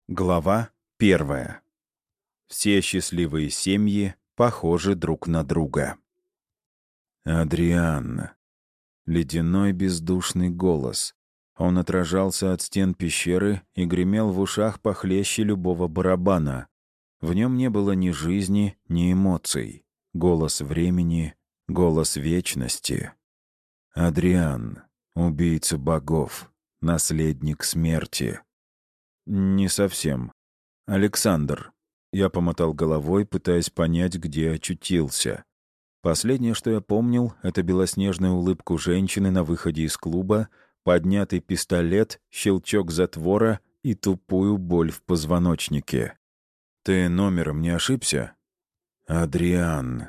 Глава 1. Все счастливые семьи похожи друг на друга. Адриан. Ледяной бездушный голос. Он отражался от стен пещеры и гремел в ушах похлеще любого барабана. В нем не было ни жизни, ни эмоций. Голос времени, голос вечности. Адриан. Убийца богов. Наследник смерти. «Не совсем. Александр». Я помотал головой, пытаясь понять, где очутился. Последнее, что я помнил, — это белоснежную улыбку женщины на выходе из клуба, поднятый пистолет, щелчок затвора и тупую боль в позвоночнике. «Ты номером не ошибся?» «Адриан».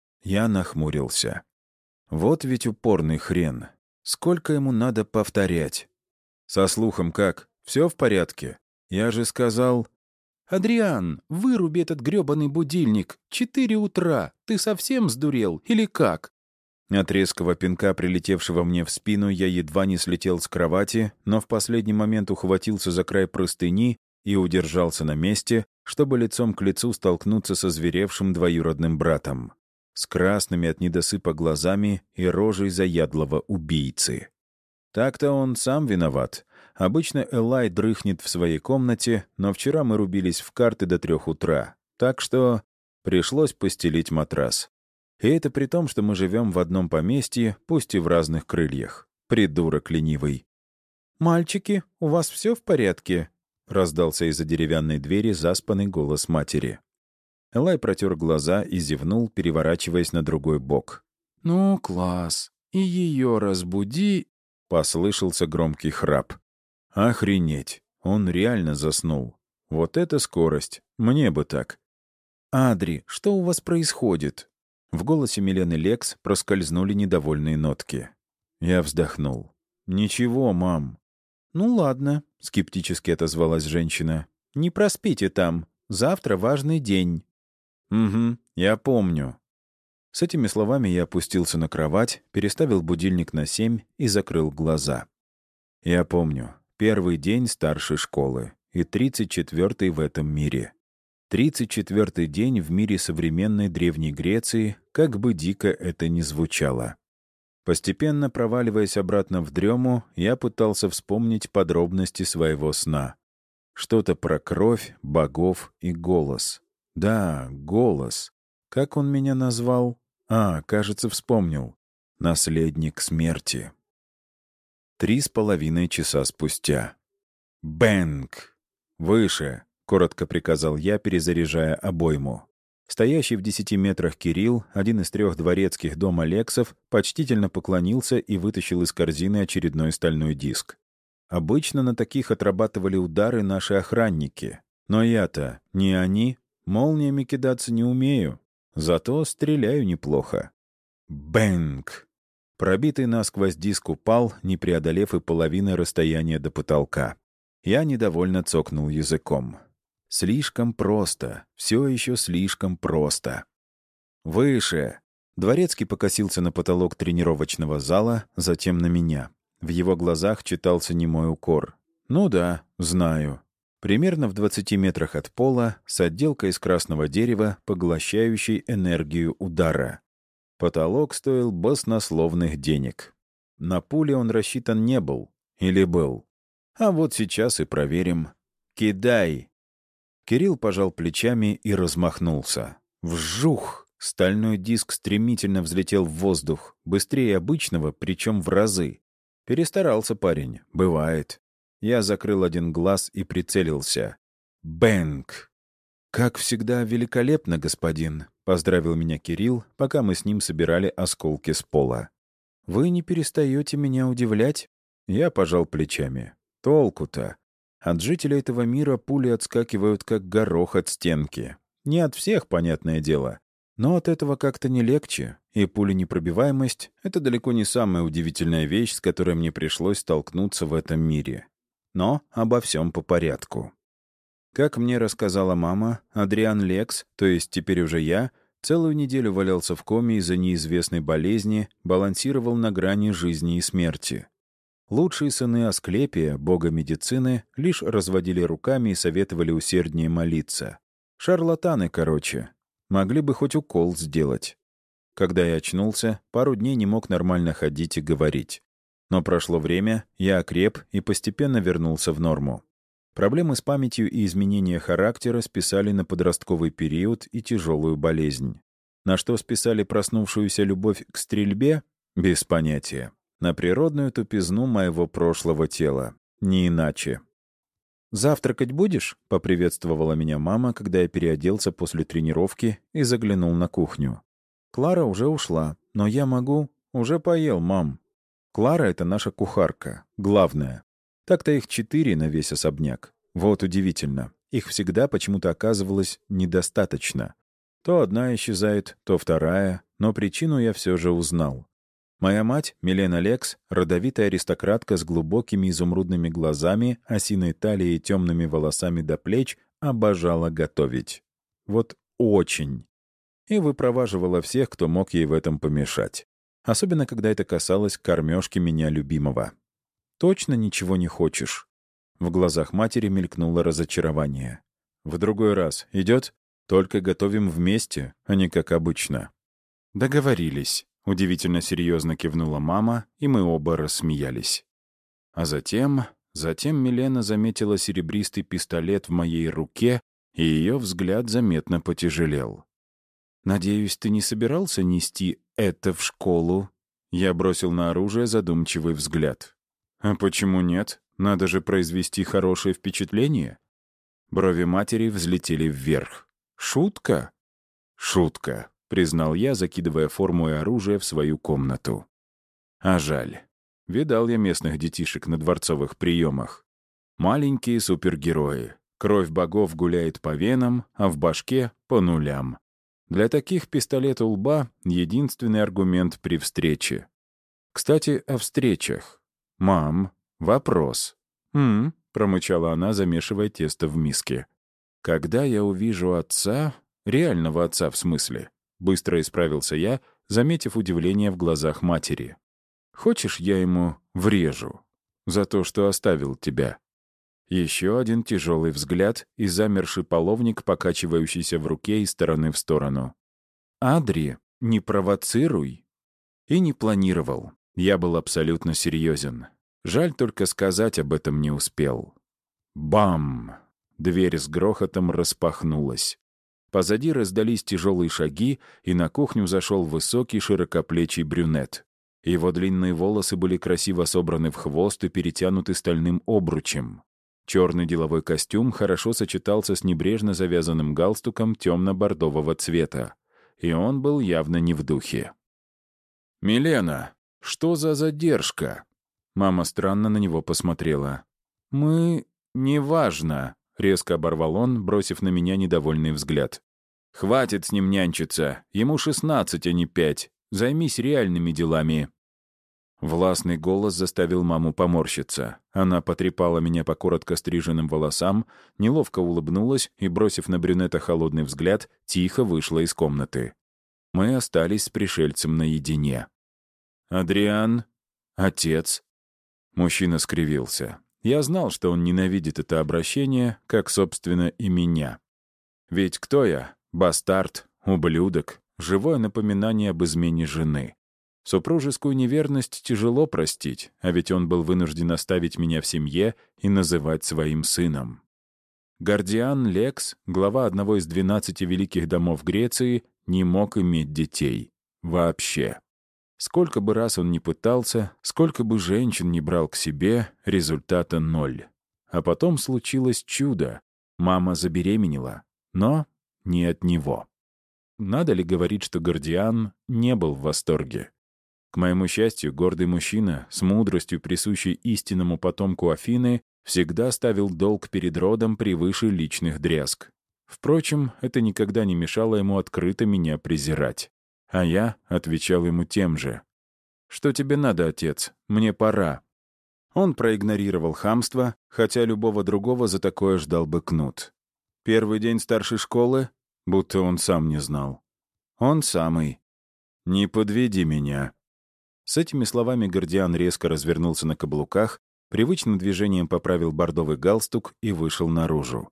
Я нахмурился. Вот ведь упорный хрен. Сколько ему надо повторять? «Со слухом как? Все в порядке? Я же сказал...» «Адриан, выруби этот грёбаный будильник. 4 утра. Ты совсем сдурел или как?» От резкого пинка, прилетевшего мне в спину, я едва не слетел с кровати, но в последний момент ухватился за край простыни и удержался на месте, чтобы лицом к лицу столкнуться со зверевшим двоюродным братом, с красными от недосыпа глазами и рожей заядлого убийцы. Так-то он сам виноват. Обычно Элай дрыхнет в своей комнате, но вчера мы рубились в карты до 3 утра, так что пришлось постелить матрас. И это при том, что мы живем в одном поместье, пусть и в разных крыльях. Придурок ленивый. «Мальчики, у вас все в порядке?» — раздался из-за деревянной двери заспанный голос матери. Элай протер глаза и зевнул, переворачиваясь на другой бок. «Ну, класс. И ее разбуди...» — послышался громкий храп. Охренеть, он реально заснул. Вот это скорость, мне бы так. «Адри, что у вас происходит?» В голосе Милены Лекс проскользнули недовольные нотки. Я вздохнул. «Ничего, мам». «Ну ладно», — скептически отозвалась женщина. «не проспите там. Завтра важный день». «Угу, я помню». С этими словами я опустился на кровать, переставил будильник на 7 и закрыл глаза. Я помню. Первый день старшей школы и 34-й в этом мире. 34-й день в мире современной Древней Греции, как бы дико это ни звучало. Постепенно проваливаясь обратно в дрему, я пытался вспомнить подробности своего сна. Что-то про кровь, богов и голос. Да, голос. Как он меня назвал? Кажется, вспомнил. Наследник смерти. 3,5 часа спустя. «Бэнг! Выше!» — коротко приказал я, перезаряжая обойму. Стоящий в 10 метрах Кирилл, один из 3 дворецких дома Лексов, почтительно поклонился и вытащил из корзины очередной стальной диск. Обычно на таких отрабатывали удары наши охранники. Но я-то не они, молниями кидаться не умею. Зато стреляю неплохо. Бэнг! Пробитый насквозь диск упал, не преодолев и половины расстояния до потолка. Я недовольно цокнул языком. Слишком просто. Все еще слишком просто. «Выше!» Дворецкий покосился на потолок тренировочного зала, затем на меня. В его глазах читался немой укор. «Ну да, знаю». Примерно в 20 метрах от пола с отделкой из красного дерева, поглощающей энергию удара. Потолок стоил баснословных денег. На пули он рассчитан не был. Или был. А вот сейчас и проверим. «Кидай!» Кирилл пожал плечами и размахнулся. Вжух! Стальной диск стремительно взлетел в воздух, быстрее обычного, причем в разы. Перестарался парень. Бывает. Я закрыл один глаз и прицелился. Бэнг! «Как всегда, великолепно, господин», — поздравил меня Кирилл, пока мы с ним собирали осколки с пола. «Вы не перестаете меня удивлять?» Я пожал плечами. «Толку-то? От жителей этого мира пули отскакивают, как горох от стенки. Не от всех, понятное дело. Но от этого как-то не легче. И пуленепробиваемость — это далеко не самая удивительная вещь, с которой мне пришлось столкнуться в этом мире. Но обо всем по порядку». Как мне рассказала мама, Адриан Лекс, то есть теперь уже я, целую неделю валялся в коме из-за неизвестной болезни, балансировал на грани жизни и смерти. Лучшие сыны Асклепия, бога медицины, лишь разводили руками и советовали усерднее молиться. Шарлатаны, короче. Могли бы хоть укол сделать. Когда я очнулся, пару дней не мог нормально ходить и говорить. Но прошло время, я окреп и постепенно вернулся в норму. Проблемы с памятью и изменения характера списали на подростковый период и тяжелую болезнь. На что списали проснувшуюся любовь к стрельбе? Без понятия. На природную тупизну моего прошлого тела. Не иначе. «Завтракать будешь?» — поприветствовала меня мама, когда я переоделся после тренировки и заглянул на кухню. «Клара уже ушла, но я могу...» «Уже поел, мам». Клара — это наша кухарка, главная. Так-то их 4 на весь особняк. Вот удивительно. Их всегда почему-то оказывалось недостаточно. То одна исчезает, то вторая, но причину я все же узнал. Моя мать, Милена Лекс, родовитая аристократка с глубокими изумрудными глазами, осиной талией и темными волосами до плеч, обожала готовить. Вот очень. И выпроваживала всех, кто мог ей в этом помешать. Особенно, когда это касалось кормежки меня любимого. «Точно ничего не хочешь?» В глазах матери мелькнуло разочарование. «В другой раз. Идет? Только готовим вместе, а не как обычно». «Договорились». Удивительно серьезно кивнула мама, и мы оба рассмеялись. А затем Милена заметила серебристый пистолет в моей руке, и ее взгляд заметно потяжелел. «Надеюсь, ты не собирался нести это в школу?» Я бросил на оружие задумчивый взгляд. «А почему нет? Надо же произвести хорошее впечатление». Брови матери взлетели вверх. «Шутка?» «Шутка», — признал я, закидывая форму и оружие в свою комнату. А жаль. Видал я местных детишек на дворцовых приемах. Маленькие супергерои. Кровь богов гуляет по венам, а в башке — по нулям. Для таких пистолет у лба — единственный аргумент при встрече. Кстати, о встречах. «Мам, вопрос». Промычала она, замешивая тесто в миске. «Когда я увижу отца, реального отца в смысле?» Быстро исправился я, заметив удивление в глазах матери. «Хочешь, я ему врежу? За то, что оставил тебя?» Еще один тяжелый взгляд и замерший половник, покачивающийся в руке из стороны в сторону. «Адри, не провоцируй!» И не планировал. Я был абсолютно серьезен. Жаль, только сказать об этом не успел. Бам! Дверь с грохотом распахнулась. Позади раздались тяжелые шаги, и на кухню зашел высокий широкоплечий брюнет. Его длинные волосы были красиво собраны в хвост и перетянуты стальным обручем. Черный деловой костюм хорошо сочетался с небрежно завязанным галстуком темно-бордового цвета. И он был явно не в духе. «Милена, что за задержка?» Мама странно на него посмотрела. «Мы... неважно», — резко оборвал он, бросив на меня недовольный взгляд. «Хватит с ним нянчиться. Ему 16, а не 5. Займись реальными делами». Властный голос заставил маму поморщиться. Она потрепала меня по коротко стриженным волосам, неловко улыбнулась и, бросив на брюнета холодный взгляд, тихо вышла из комнаты. Мы остались с пришельцем наедине. «Адриан? Отец?» Мужчина скривился. Я знал, что он ненавидит это обращение, как, собственно, и меня. Ведь кто я? Бастард, ублюдок, живое напоминание об измене жены. Супружескую неверность тяжело простить, а ведь он был вынужден оставить меня в семье и называть своим сыном. Гордиан Лекс, глава одного из 12 великих домов Греции, не мог иметь детей. Вообще. Сколько бы раз он ни пытался, сколько бы женщин ни брал к себе, результата 0. А потом случилось чудо. Мама забеременела, но не от него. Надо ли говорить, что Гордиан не был в восторге? К моему счастью, гордый мужчина, с мудростью, присущей истинному потомку Афины, всегда ставил долг перед родом превыше личных дрязг. Впрочем, это никогда не мешало ему открыто меня презирать. А я отвечал ему тем же. «Что тебе надо, отец? Мне пора». Он проигнорировал хамство, хотя любого другого за такое ждал бы кнут. Первый день старшей школы? Будто он сам не знал. Он самый. «Не подведи меня». С этими словами Гордиан резко развернулся на каблуках, привычным движением поправил бордовый галстук и вышел наружу.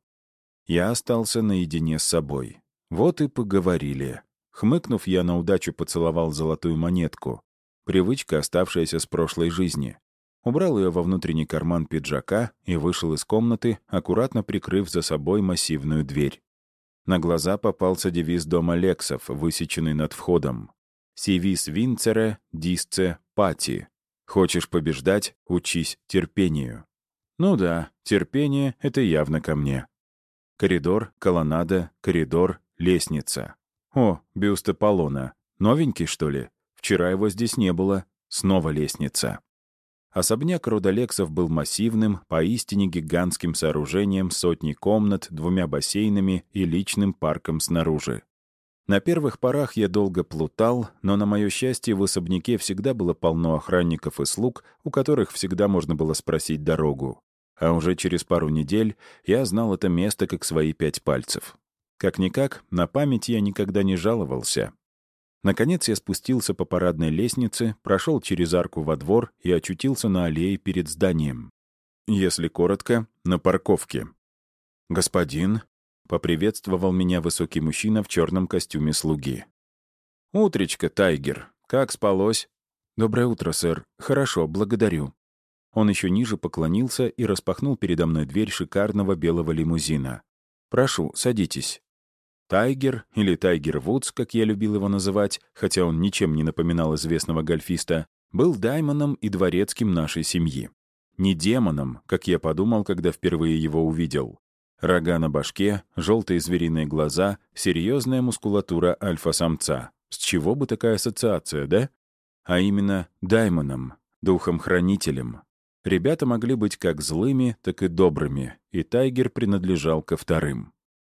Я остался наедине с собой. Вот и поговорили. Хмыкнув, я на удачу поцеловал золотую монетку. Привычка, оставшаяся с прошлой жизни. Убрал ее во внутренний карман пиджака и вышел из комнаты, аккуратно прикрыв за собой массивную дверь. На глаза попался девиз дома Лексов, высеченный над входом. «Сивис винцере, дисце, пати». «Хочешь побеждать? Учись терпению». Ну да, терпение — это явно ко мне. Коридор, колоннада, коридор, лестница. О, бюст Аполлона. Новенький, что ли? Вчера его здесь не было. Снова лестница. Особняк рода Лексов был массивным, поистине гигантским сооружением с сотней комнат, 2 бассейнами и личным парком снаружи. На первых порах я долго плутал, но, на мое счастье, в особняке всегда было полно охранников и слуг, у которых всегда можно было спросить дорогу. А уже через пару недель я знал это место как свои 5 пальцев. Как-никак, на память я никогда не жаловался. Наконец я спустился по парадной лестнице, прошел через арку во двор и очутился на аллее перед зданием. Если коротко, на парковке. «Господин», — поприветствовал меня высокий мужчина в черном костюме слуги. «Утречко, Тайгер. Как спалось?» «Доброе утро, сэр. Хорошо, благодарю». Он еще ниже поклонился и распахнул передо мной дверь шикарного белого лимузина. «Прошу, садитесь». Тайгер, или Тайгер Вудс, как я любил его называть, хотя он ничем не напоминал известного гольфиста, был даймоном и дворецким нашей семьи. Не демоном, как я подумал, когда впервые его увидел. Рога на башке, желтые звериные глаза, серьезная мускулатура альфа-самца. С чего бы такая ассоциация, да? А именно даймоном, духом-хранителем. Ребята могли быть как злыми, так и добрыми, и Тайгер принадлежал ко вторым.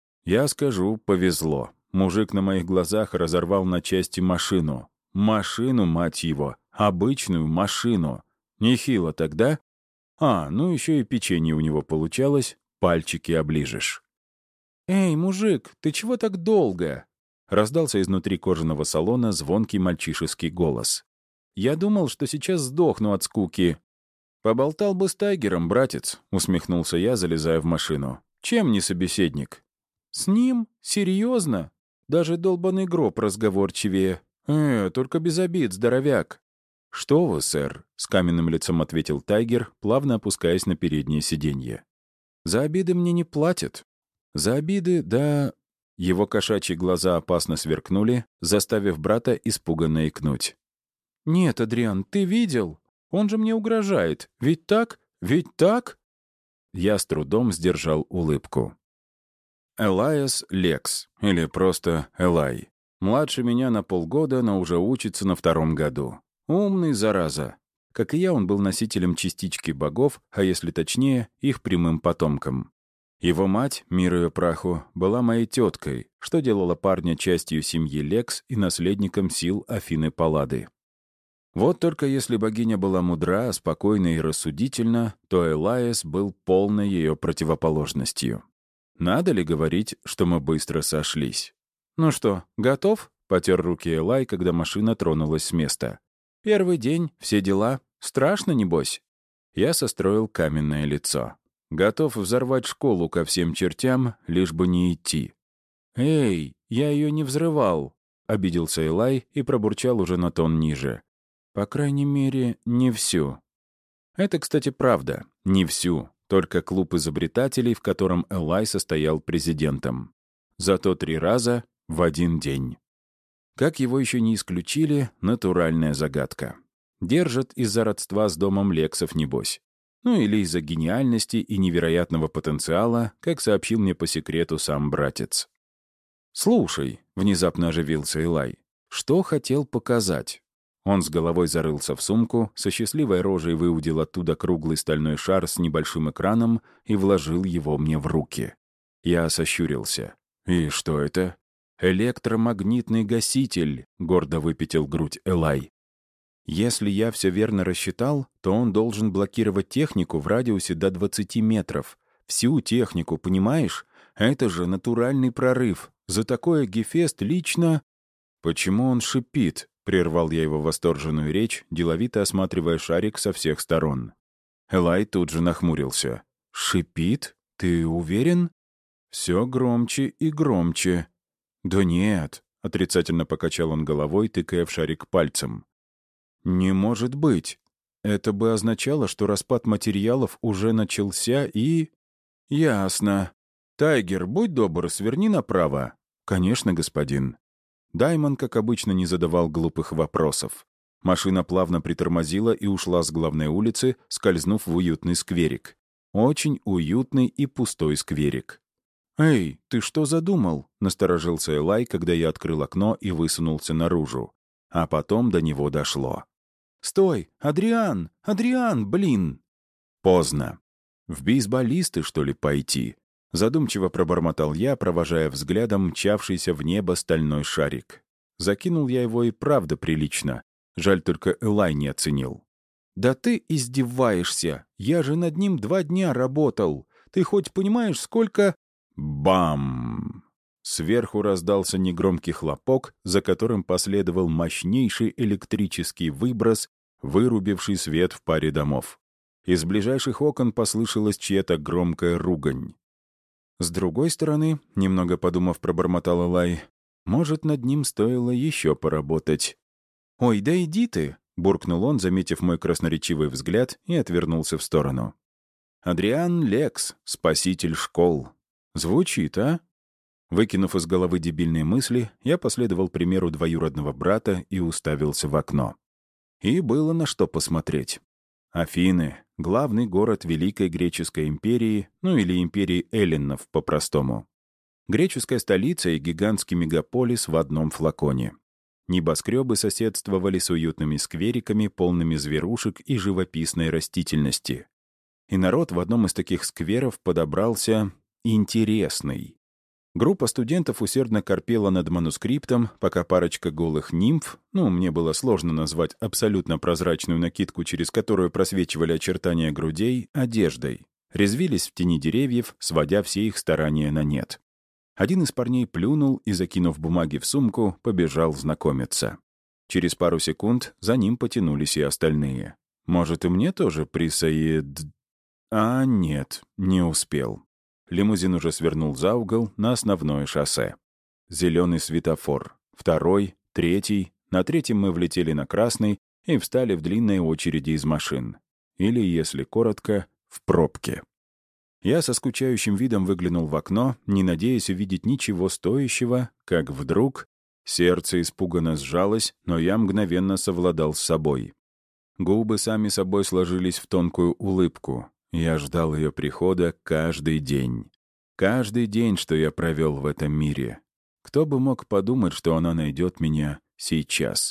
Я скажу, повезло. Мужик на моих глазах разорвал на части машину. Машину, мать его, обычную машину. Нехило тогда? Ну еще и печенье у него получалось, пальчики оближешь. «Эй, мужик, ты чего так долго?» Раздался изнутри кожаного салона звонкий мальчишеский голос. «Я думал, что сейчас сдохну от скуки». «Поболтал бы с Тайгером, братец», — усмехнулся я, залезая в машину. «Чем не собеседник?» «С ним? Серьезно? Даже долбаный гроб разговорчивее. Только без обид, здоровяк». «Что вы, сэр?» — с каменным лицом ответил Тайгер, плавно опускаясь на переднее сиденье. «За обиды мне не платят. За обиды, да...» Его кошачьи глаза опасно сверкнули, заставив брата испуганно икнуть. «Нет, Адриан, ты видел? Он же мне угрожает. Ведь так? Ведь так?» Я с трудом сдержал улыбку. Элайас Лекс, или просто Элай. Младше меня на полгода, но уже учится на 2-м году. Умный, зараза. Как и я, он был носителем частички богов, а если точнее, их прямым потомком. Его мать, мир ее праху, была моей теткой, что делало парня частью семьи Лекс и наследником сил Афины Паллады. Вот только если богиня была мудра, спокойна и рассудительна, то Элайас был полной ее противоположностью. Надо ли говорить, что мы быстро сошлись? «Ну что, готов?» — потер руки Элай, когда машина тронулась с места. «Первый день, все дела. Страшно, небось?» Я состроил каменное лицо. Готов взорвать школу ко всем чертям, лишь бы не идти. «Эй, я ее не взрывал», — обиделся Элай и пробурчал уже на тон ниже. «По крайней мере, не всю». Это, кстати, правда, не всю. Только клуб изобретателей, в котором Элай состоял президентом. Зато 3 раза в один день. Как его еще не исключили, натуральная загадка. Держат из-за родства с домом Лексов, небось. Ну или из-за гениальности и невероятного потенциала, как сообщил мне по секрету сам братец. «Слушай», — внезапно оживился Элай, — «что хотел показать?» Он с головой зарылся в сумку, со счастливой рожей выудил оттуда круглый стальной шар с небольшим экраном и вложил его мне в руки. Я сощурился. «И что это?» «Электромагнитный гаситель», — гордо выпятил грудь Элай. «Если я все верно рассчитал, то он должен блокировать технику в радиусе до 20 метров. Всю технику, понимаешь? Это же натуральный прорыв. За такое Гефест лично...» «Почему он шипит?» — прервал я его восторженную речь, деловито осматривая шарик со всех сторон. Элай тут же нахмурился. «Шипит? Ты уверен?» «Все громче и громче». «Да нет», — отрицательно покачал он головой, тыкая в шарик пальцем. «Не может быть. Это бы означало, что распад материалов уже начался и...» «Ясно. Тайгер, будь добр, сверни направо». «Конечно, господин». Даймон, как обычно, не задавал глупых вопросов. Машина плавно притормозила и ушла с главной улицы, скользнув в уютный скверик. Очень уютный и пустой скверик. «Эй, ты что задумал?» — насторожился Элай, когда я открыл окно и высунулся наружу. А потом до него дошло. «Стой! Адриан! Адриан, блин!» Поздно. В бейсболисты, что ли, пойти? Задумчиво пробормотал я, провожая взглядом мчавшийся в небо стальной шарик. Закинул я его и правда прилично. Жаль, только Элай не оценил. «Да ты издеваешься! Я же над ним 2 дня работал! Ты хоть понимаешь, сколько...» Бам! Сверху раздался негромкий хлопок, за которым последовал мощнейший электрический выброс, вырубивший свет в паре домов. Из ближайших окон послышалась чья-то громкая ругань. С другой стороны, немного подумав, пробормотал Элай, может, над ним стоило еще поработать. «Ой, да иди ты!» — буркнул он, заметив мой красноречивый взгляд, и отвернулся в сторону. «Адриан Лекс, спаситель школ». Звучит, а? Выкинув из головы дебильные мысли, я последовал примеру двоюродного брата и уставился в окно. И было на что посмотреть. Афины — главный город Великой Греческой империи, ну или империи эллинов по-простому. Греческая столица и гигантский мегаполис в одном флаконе. Небоскребы соседствовали с уютными сквериками, полными зверушек и живописной растительности. И народ в одном из таких скверов подобрался интересный. Группа студентов усердно корпела над манускриптом, пока парочка голых нимф, мне было сложно назвать абсолютно прозрачную накидку, через которую просвечивали очертания грудей, одеждой, резвились в тени деревьев, сводя все их старания на нет. Один из парней плюнул и, закинув бумаги в сумку, побежал знакомиться. Через пару секунд за ним потянулись и остальные. Может, и мне тоже присоед... А нет, не успел. Лимузин уже свернул за угол на основное шоссе. Зеленый светофор. 2-й, 3-й. На 3-м мы влетели на красный и встали в длинной очереди из машин. Или, если коротко, в пробке. Я со скучающим видом выглянул в окно, не надеясь увидеть ничего стоящего, как вдруг сердце испуганно сжалось, но я мгновенно совладал с собой. Губы сами собой сложились в тонкую улыбку. Я ждал ее прихода каждый день. Каждый день, что я провел в этом мире. Кто бы мог подумать, что она найдет меня сейчас?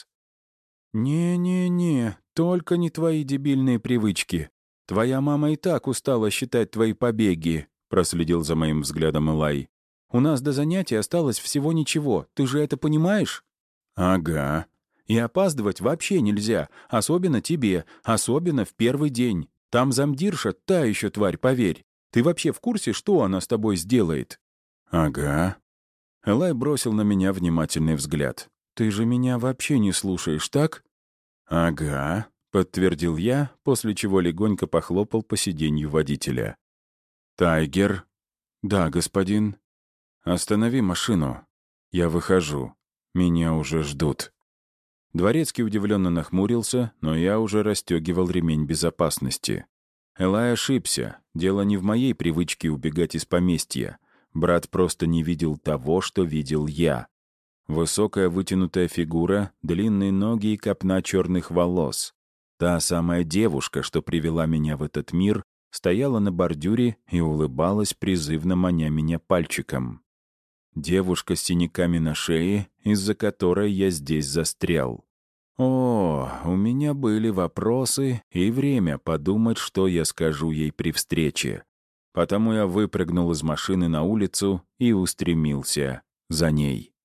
«Не-не-не, только не твои дебильные привычки. Твоя мама и так устала считать твои побеги», — проследил за моим взглядом Элай. «У нас до занятий осталось всего ничего. Ты же это понимаешь?» «Ага. И опаздывать вообще нельзя, особенно тебе, особенно в первый день. Там замдирша та еще тварь, поверь. Ты вообще в курсе, что она с тобой сделает?» «Ага». Элай бросил на меня внимательный взгляд. «Ты же меня вообще не слушаешь, так?» «Ага», — подтвердил я, после чего легонько похлопал по сиденью водителя. «Тайгер?» «Да, господин». «Останови машину. Я выхожу. Меня уже ждут». Дворецкий удивленно нахмурился, но я уже расстегивал ремень безопасности. Элай ошибся. Дело не в моей привычке убегать из поместья. Брат просто не видел того, что видел я. Высокая вытянутая фигура, длинные ноги и копна черных волос. Та самая девушка, что привела меня в этот мир, стояла на бордюре и улыбалась, призывно маня меня пальчиком. Девушка с синяками на шее, из-за которой я здесь застрял. О, у меня были вопросы и время подумать, что я скажу ей при встрече. Потому я выпрыгнул из машины на улицу и устремился за ней.